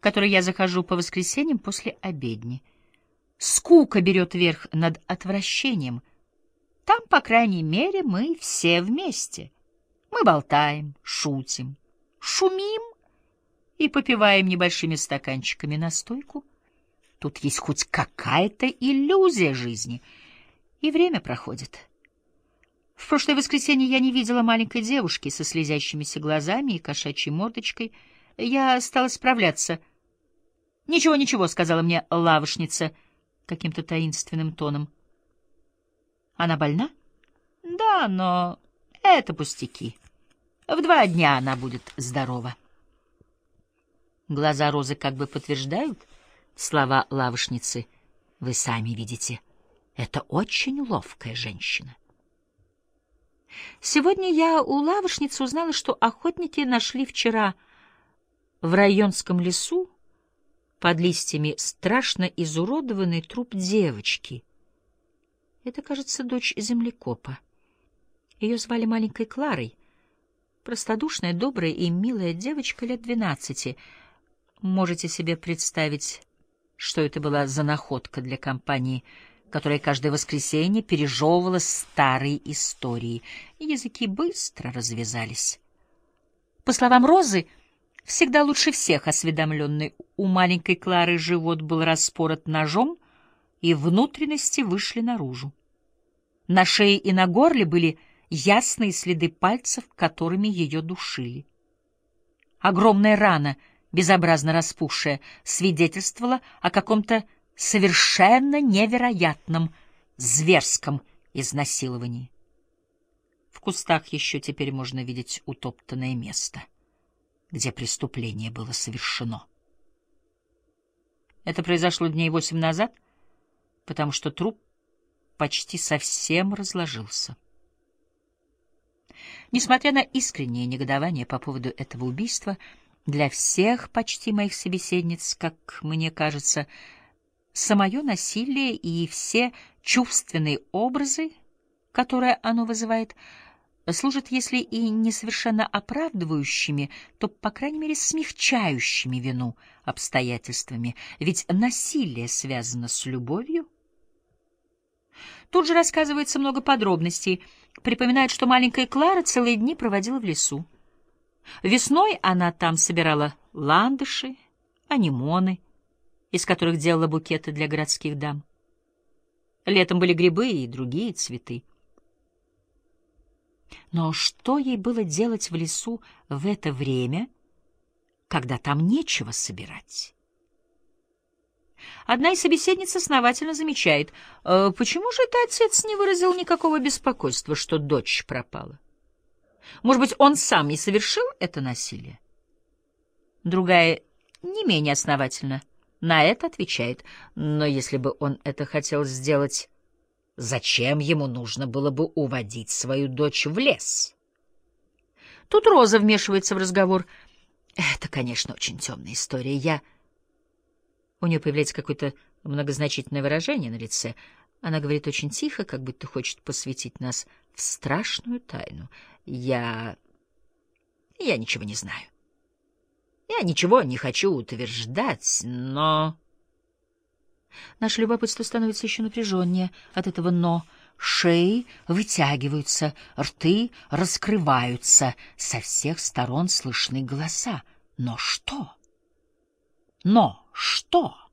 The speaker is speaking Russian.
который я захожу по воскресеньям после обедни. Скука берет верх над отвращением. Там, по крайней мере, мы все вместе. Мы болтаем, шутим, шумим и попиваем небольшими стаканчиками настойку. Тут есть хоть какая-то иллюзия жизни, и время проходит. В прошлое воскресенье я не видела маленькой девушки со слезящимися глазами и кошачьей мордочкой. Я стала справляться. «Ничего, ничего», — сказала мне лавочница каким-то таинственным тоном. «Она больна?» «Да, но это пустяки. В 2 дня она будет здорова». Глаза Розы как бы подтверждают слова лавочницы. «Вы сами видите, это очень ловкая женщина». Сегодня я у лавочницы узнала, что охотники нашли вчера в районском лесу под листьями страшно изуродованный труп девочки. Это, кажется, дочь землекопа. Ее звали маленькой Кларой. Простодушная, добрая и милая девочка лет 12. Можете себе представить, что это была за находка для компании, которая каждое воскресенье пережевывала старые истории. Языки быстро развязались. По словам Розы, всегда лучше всех осведомленный, у маленькой Клары живот был распорот ножом, и внутренности вышли наружу. На шее и на горле были ясные следы пальцев, которыми ее душили. Огромная рана, безобразно распухшая, свидетельствовала о каком-то совершенно невероятном, зверском изнасиловании. В кустах еще теперь можно видеть утоптанное место, где преступление было совершено. Это произошло дней 8 назад, потому что труп почти совсем разложился. Несмотря на искреннее негодование по поводу этого убийства, для всех почти моих собеседниц, как мне кажется, самое насилие и все чувственные образы, которые оно вызывает, служат, если и не совершенно оправдывающими, то, по крайней мере, смягчающими вину обстоятельствами, ведь насилие связано с любовью. Тут же рассказывается много подробностей, припоминает, что маленькая Клара целые дни проводила в лесу. Весной она там собирала ландыши, анимоны, из которых делала букеты для городских дам. Летом были грибы и другие цветы. Но что ей было делать в лесу в это время, когда там нечего собирать? Одна из собеседниц основательно замечает, почему же это отец не выразил никакого беспокойства, что дочь пропала? Может быть, он сам не совершил это насилие? Другая, не менее основательно, на это отвечает, но если бы он это хотел сделать, зачем ему нужно было бы уводить свою дочь в лес? Тут Роза вмешивается в разговор. Это, конечно, очень темная история. У нее появляется какое-то многозначительное выражение на лице. Она говорит очень тихо, как будто хочет посвятить нас в страшную тайну. Я ничего не знаю. Я ничего не хочу утверждать, но... Наше любопытство становится еще напряженнее от этого «но». Шеи вытягиваются, рты раскрываются, со всех сторон слышны голоса. Но что? Но что?